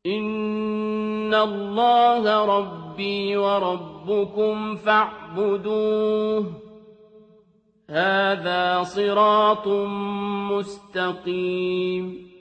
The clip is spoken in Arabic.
إِنَّ اللَّهَ رَبِّي وَرَبُّكُمْ فَاعْبُدُوهُ ۚ هَٰذَا صِرَاطٌ مُّسْتَقِيمٌ